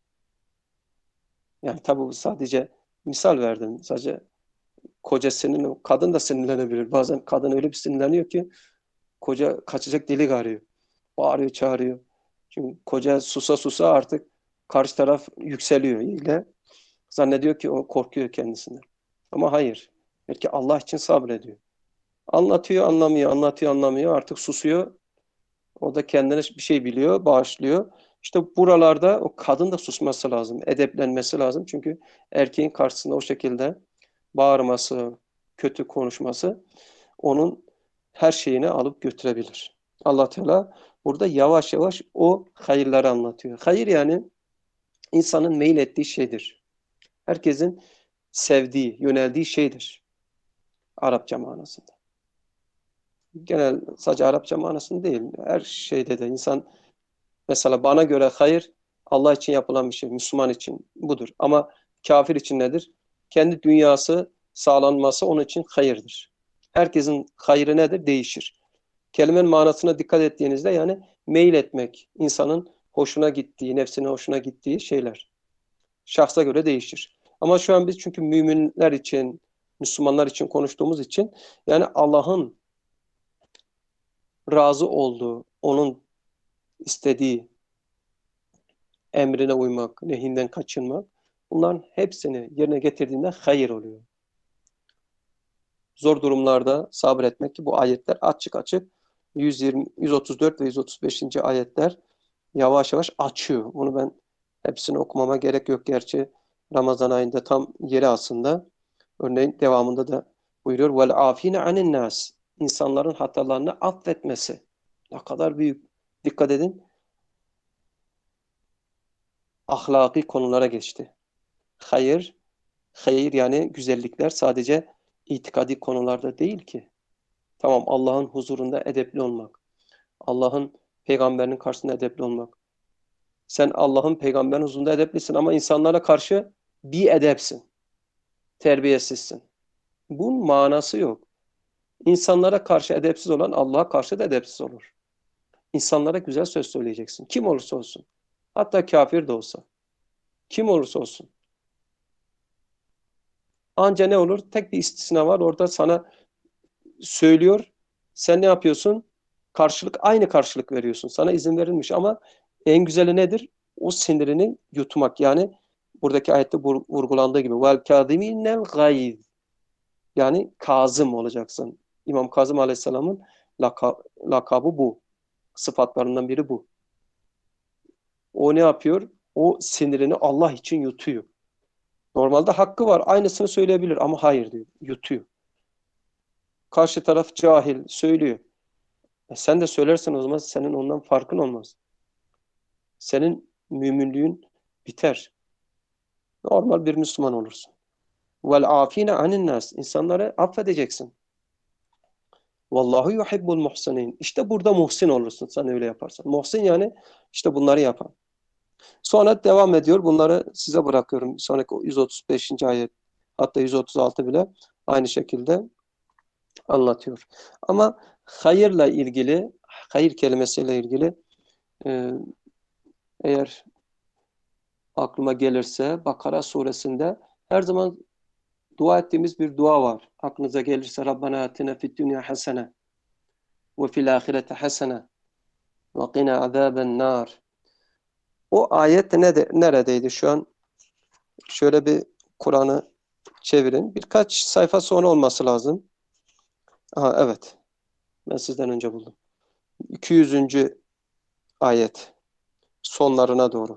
Yani tabii bu sadece misal verdim. Sadece koca sinirlen, kadın da sinirlenebilir. Bazen kadın öyle bir sinirleniyor ki koca kaçacak delik arıyor. Bağırıyor, çağırıyor. Çünkü koca susa susa artık karşı taraf yükseliyor ile. Zannediyor ki o korkuyor kendisinden. Ama hayır. Belki Allah için sabrediyor. Anlatıyor, anlamıyor, anlatıyor, anlamıyor. Artık susuyor. O da kendine bir şey biliyor, bağışlıyor. İşte buralarda o kadın da susması lazım, edeplenmesi lazım. Çünkü erkeğin karşısında o şekilde bağırması, kötü konuşması onun her şeyini alıp götürebilir. Allah Teala burada yavaş yavaş o hayırları anlatıyor. Hayır yani insanın meyil ettiği şeydir. Herkesin sevdiği, yöneldiği şeydir. Arapça manasında. Genel sadece Arapça manasında değil. Her şeyde de insan mesela bana göre hayır Allah için yapılan bir şey. Müslüman için budur. Ama kafir için nedir? Kendi dünyası sağlanması onun için hayırdır. Herkesin hayrı nedir? Değişir. Kelimenin manasına dikkat ettiğinizde yani meyil etmek, insanın hoşuna gittiği, nefsine hoşuna gittiği şeyler. Şahsa göre değişir. Ama şu an biz çünkü müminler için, Müslümanlar için konuştuğumuz için yani Allah'ın razı olduğu, onun istediği emrine uymak, nehinden kaçınmak bunların hepsini yerine getirdiğinde hayır oluyor. Zor durumlarda sabretmek ki bu ayetler açık açık yüz yirmi, yüz otuz dört ve yüz otuz beşinci ayetler yavaş yavaş açıyor. Bunu ben hepsini okumama gerek yok. Gerçi Ramazan ayında tam yeri aslında. Örneğin devamında da buyuruyor. Vel afine anin nas. İnsanların hatalarını affetmesi. Ne kadar büyük. Dikkat edin. Ahlaki konulara geçti. Hayır, hayır yani güzellikler sadece itikadi konularda değil ki. Tamam Allah'ın huzurunda edepli olmak. Allah'ın peygamberinin karşısında edepli olmak. Sen Allah'ın peygamberin huzurunda edeplisin ama insanlara karşı bir edepsin. Terbiyesizsin. Bunun manası yok. İnsanlara karşı edepsiz olan Allah'a karşı da edepsiz olur. İnsanlara güzel söz söyleyeceksin. Kim olursa olsun. Hatta kafir de olsa. Kim olursa olsun. Anca ne olur? Tek bir istisna var. Orada sana söylüyor. Sen ne yapıyorsun? Karşılık aynı karşılık veriyorsun. Sana izin verilmiş ama en güzeli nedir? O sinirini yutmak. Yani buradaki ayette vurgulandığı gibi vel kâzimînel gayz. Yani kazım olacaksın. İmam Kazım Aleyhisselam'ın laka, lakabı bu. Sıfatlarından biri bu. O ne yapıyor? O sinirini Allah için yutuyor. Normalde hakkı var. Aynısını söyleyebilir ama hayır diyor. Yutuyor. Karşı taraf cahil söylüyor. E sen de söylersen o zaman senin ondan farkın olmaz. Senin müminliğin biter. Normal bir Müslüman olursun. Vel afine anin nas. İnsanları affedeceksin. Vallahu yuhibbul muhsinin. İşte burada muhsin olursun sen öyle yaparsan. Muhsin yani işte bunları yapan. Sonra devam ediyor. Bunları size bırakıyorum. Sonraki yüz otuz beşinci ayet hatta yüz otuz altı bile aynı şekilde anlatıyor. Ama hayırla ilgili, hayır kelimesiyle ilgili e, eğer aklıma gelirse Bakara suresinde her zaman dua ettiğimiz bir dua var. Aklınıza gelirse Rabbena atina fid dünya hasene ve fil ahirete hasene ve qina azaben nar. O ayet ne de, neredeydi şu an? Şöyle bir Kur'an'ı çevirin. Birkaç sayfa sonra olması lazım. Aha, evet. Ben sizden önce buldum. iki yüzüncü ayet sonlarına doğru.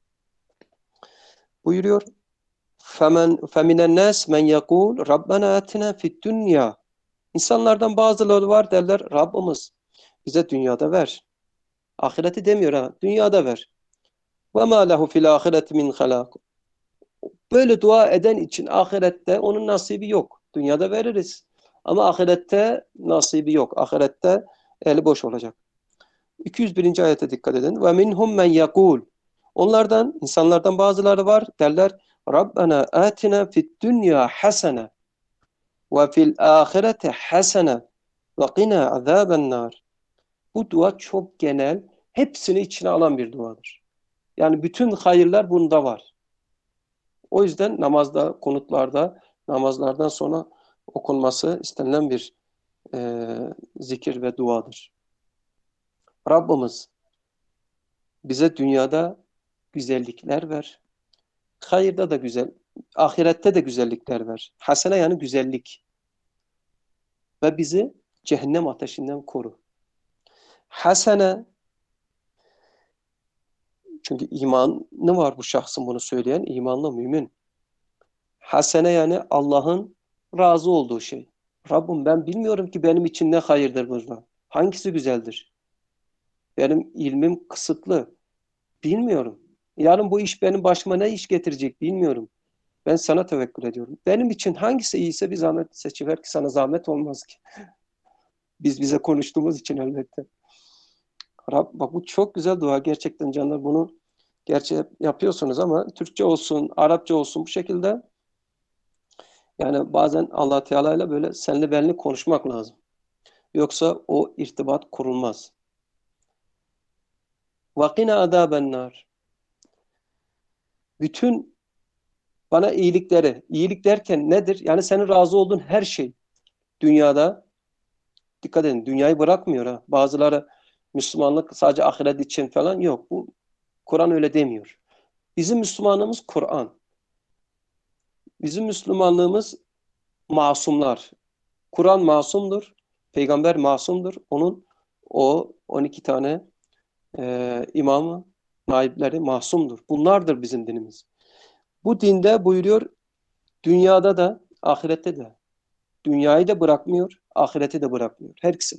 Buyuruyor. Femen feminen nas men yekul Rabbena atina fid dünya. İnsanlardan bazıları var derler Rabbimiz bize dünyada ver. Ahireti demiyor ha. Dünyada ver. Ve ma lehu fil ahireti min halak. Böyle dua eden için ahirette onun nasibi yok. Dünyada veririz. Ama ahirette nasibi yok. Ahirette eli boş olacak. iki yüz birinci ayete dikkat edin. Ve minhum men yekul. Onlardan, insanlardan bazıları var. Derler, Rabbena atina fid dünya hasene ve fil ahirete hasene ve qina azaben nar. Bu dua çok genel, hepsini içine alan bir duadır. Yani bütün hayırlar bunda var. O yüzden namazda, kunutlarda, namazlardan sonra okunması istenilen bir e, zikir ve duadır. Rabbimiz bize dünyada güzellikler ver. Hayırda da güzel, ahirette de güzellikler ver. Hasene yani güzellik. Ve bizi cehennem ateşinden koru. Hasene, çünkü imanı var bu şahsın bunu söyleyen, imanlı mümin. Hasene yani Allah'ın razı olduğu şey. Rabbim ben bilmiyorum ki benim için ne hayırdır burada. Hangisi güzeldir? Benim ilmim kısıtlı. Bilmiyorum. Yarın bu iş benim başıma ne iş getirecek bilmiyorum. Ben sana tevekkül ediyorum. Benim için hangisi iyiyse bir zahmet seçiver ki sana zahmet olmaz ki. Biz bize konuştuğumuz için elbette. Rab, bak bu çok güzel dua gerçekten canlar, bunu gerçi yapıyorsunuz ama Türkçe olsun, Arapça olsun bu şekilde, yani bazen Allah Teala ile böyle senli benli konuşmak lazım. Yoksa o irtibat kurulmaz. Vakina azaben nar. Bütün bana iyilikleri, iyilik derken nedir? Yani senin razı olduğun her şey dünyada, dikkat edin, dünyayı bırakmıyor ha. Bazıları Müslümanlık sadece ahiret için falan, yok. Bu Kur'an öyle demiyor. Bizim Müslümanlığımız Kur'an. Bizim Müslümanlığımız masumlar. Kur'an masumdur. Peygamber masumdur. Onun o on iki tane e, imamı, naipleri masumdur. Bunlardır bizim dinimiz. Bu dinde buyuruyor, dünyada da ahirette de. Dünyayı da bırakmıyor, ahireti de bırakmıyor. Her ikisini.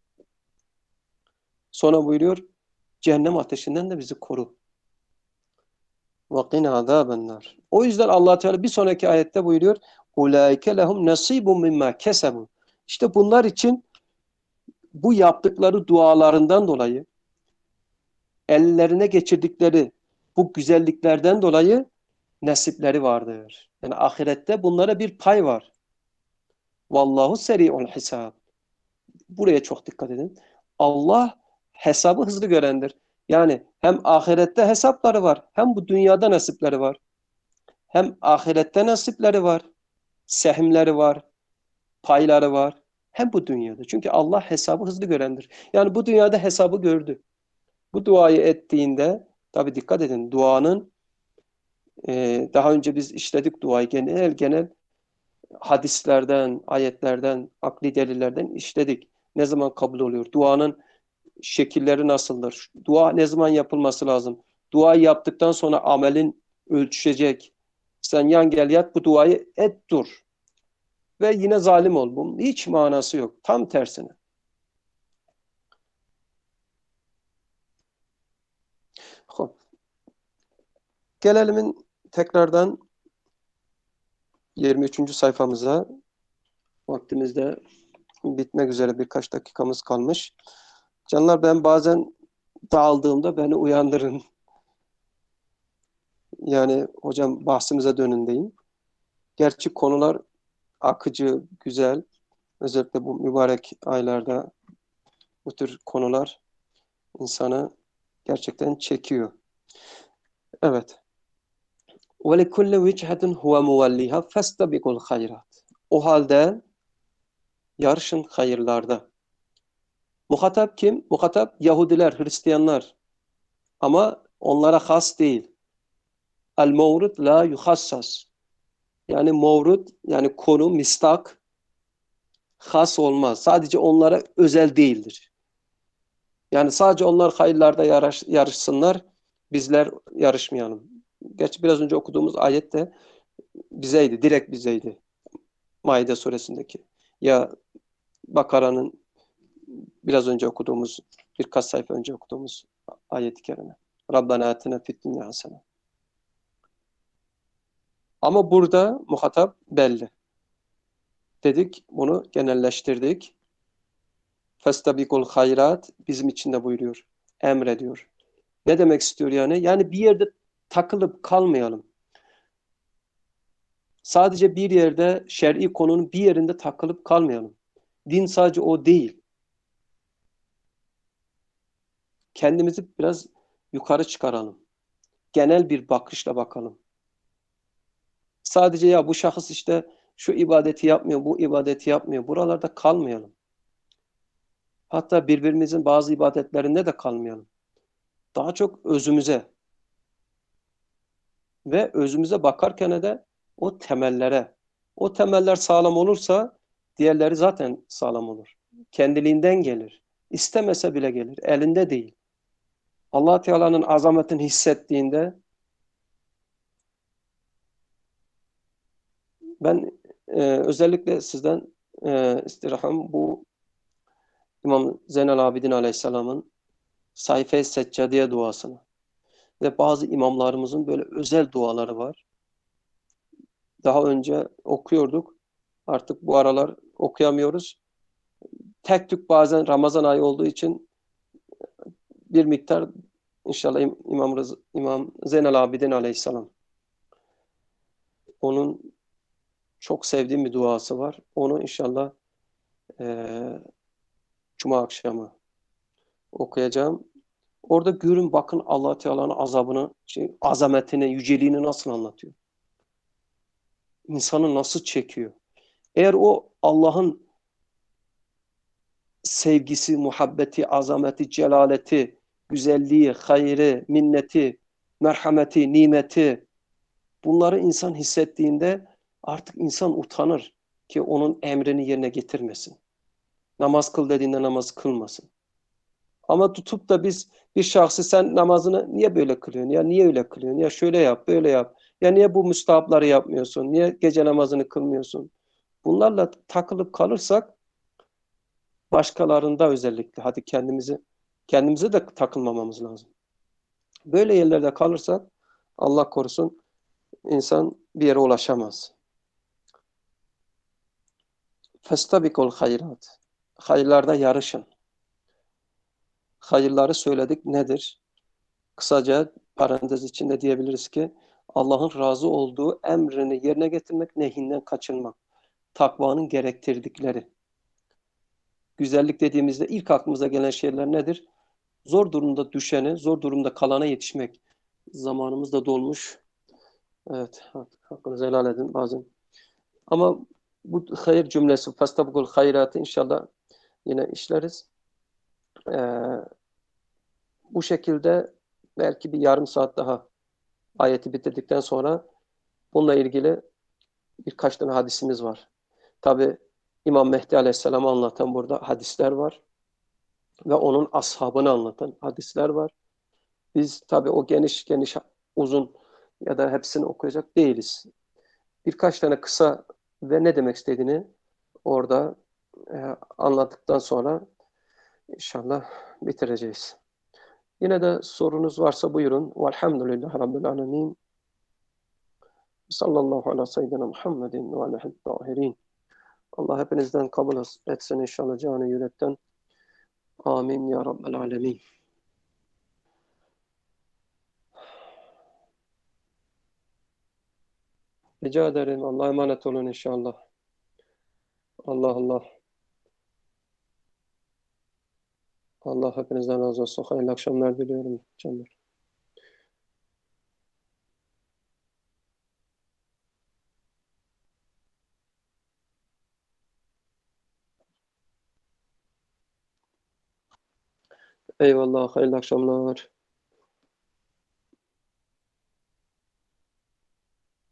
Sonra buyuruyor, cehennem ateşinden de bizi koru. وَقِنَا عَذَابَ النَّارِ. O yüzden Allah Teala bir sonraki ayette buyuruyor, اُولَٰئِكَ لَهُمْ نَصِيبٌ مِمَّا كَسَبُوا. İşte bunlar için bu yaptıkları dualarından dolayı, ellerine geçirdikleri bu güzelliklerden dolayı nasipleri vardır. Yani ahirette bunlara bir pay var. Vallahu seri'ul hisab. Buraya çok dikkat edin. Allah hesabı hızlı görendir. Yani hem ahirette hesapları var, hem bu dünyada nasipleri var. Hem ahirette nasipleri var, sehimleri var, payları var. Hem bu dünyada. Çünkü Allah hesabı hızlı görendir. Yani bu dünyada hesabı gördü. Bu duayı ettiğinde, tabi dikkat edin, duanın e, daha önce biz işledik duayı genel genel hadislerden, ayetlerden, akli delillerden işledik. Ne zaman kabul oluyor? Duanın şekilleri nasıldır? Dua ne zaman yapılması lazım? Duayı yaptıktan sonra amelin ölçüşecek. Sen yan gel yat bu duayı et dur. Ve yine zalim ol. Bunun hiç manası yok. Tam tersine. Hop. Gelelim tekrardan yirmi üçüncü sayfamıza. Vaktimizde bitmek üzere, birkaç dakikamız kalmış. Canlar, ben bazen dağıldığımda beni uyandırın. Yani hocam bahsimize dönün deyin. Gerçi konular akıcı, güzel. Özellikle bu mübarek aylarda bu tür konular insanı gerçekten çekiyor. Evet. وَلِكُلِّ وِجْهَةٍ هُوَ مُوَلِّهَا فَاسْتَبِقُوا الْخَيْرَاتِ. O halde yarışın hayırlarda. Muhatap kim? Muhatap Yahudiler, Hristiyanlar. Ama onlara has değil. El-mevrud la yuhassas. Yani mevrud, yani konu, mistak has olmaz. Sadece onlara özel değildir. Yani sadece onlar hayırlarda yarış, yarışsınlar, bizler yarışmayalım. Gerçi biraz önce okuduğumuz ayet de bizeydi, direkt bizeydi. Maide suresindeki. Ya Bakara'nın biraz önce okuduğumuz, birkaç sayfa önce okuduğumuz ayet-i kerime. Rabbena atina fid dünya hasene. Ama burada muhatap belli. Dedik, bunu genelleştirdik. Festabikul hayrat bizim için de buyuruyor. Emrediyor. Ne demek istiyor yani? Yani bir yerde takılıp kalmayalım. Sadece bir yerde, şer'i konunun bir yerinde takılıp kalmayalım. Din sadece o değil. Kendimizi biraz yukarı çıkaralım. Genel bir bakışla bakalım. Sadece ya bu şahıs işte şu ibadeti yapmıyor, bu ibadeti yapmıyor. Buralarda kalmayalım. Hatta birbirimizin bazı ibadetlerinde de kalmayalım. Daha çok özümüze ve özümüze bakarken de o temellere. O temeller sağlam olursa diğerleri zaten sağlam olur. Kendiliğinden gelir. İstemese bile gelir. Elinde değil. Allah Teala'nın azametini hissettiğinde ben e, özellikle sizden e, istirham bu İmam Zeynel Abidin Aleyhisselam'ın Sayfe-i Seccadiye duasını ve bazı imamlarımızın böyle özel duaları var. Daha önce okuyorduk. Artık bu aralar okuyamıyoruz. Tek tük bazen Ramazan ayı olduğu için bir miktar inşallah İmam, Rız İmam Zeynel Abidin Aleyhisselam. Onun çok sevdiğim bir duası var. Onu inşallah e, Cuma akşamı okuyacağım. Orada görün bakın Allah Teala'nın azabını, şey, azametini, yüceliğini nasıl anlatıyor. İnsanı nasıl çekiyor. Eğer o Allah'ın sevgisi, muhabbeti, azameti, celaleti, güzelliği, hayrı, minneti, merhameti, nimeti bunları insan hissettiğinde artık insan utanır ki onun emrini yerine getirmesin. Namaz kıl dediğinde namaz kılmasın. Ama tutup da biz bir şahsı sen namazını niye böyle kılıyorsun? Ya niye öyle kılıyorsun? Ya şöyle yap, böyle yap. Ya niye bu müstahapları yapmıyorsun? Niye gece namazını kılmıyorsun? Bunlarla takılıp kalırsak başkalarında özellikle hadi kendimizi kendimize de takılmamamız lazım. Böyle yerlerde kalırsak Allah korusun insan bir yere ulaşamaz. Festabikul hayrat. Hayırlarda yarışın. Hayırları söyledik nedir? Kısaca parantez içinde diyebiliriz ki Allah'ın razı olduğu emrini yerine getirmek, nehinden kaçınmak. Takvanın gerektirdikleri. Güzellik dediğimizde ilk aklımıza gelen şeyler nedir? Zor durumda düşene, zor durumda kalana yetişmek. Zamanımız da dolmuş. Evet, hakkınızı helal edin bazen. Ama bu hayır cümlesi, fastabukul hayratı inşallah yine işleriz. Ee, bu şekilde belki bir yarım saat daha ayeti bitirdikten sonra bununla ilgili birkaç tane hadisimiz var. Tabi İmam Mehdi Aleyhisselam'ı anlatan burada hadisler var. Ve onun ashabını anlatan hadisler var. Biz tabi o geniş geniş uzun ya da hepsini okuyacak değiliz. Birkaç tane kısa ve ne demek istediğini orada e, anlattıktan sonra inşallah bitireceğiz. Yine de sorunuz varsa buyurun. Velhamdülillahi Rabbil Alemin. Sallallahu ala seyyidina Muhammedin ve aleyhi tahirin. Allah hepinizden kabul etsin inşallah canı yürekten. Amin ya Rabbel Alemin. Rica ederim. Allah'a emanet olun inşallah. Allah Allah. Allah hepinizden razı olsun. Hayırlı akşamlar diliyorum canlar. Eyvallah. Hayırlı akşamlar.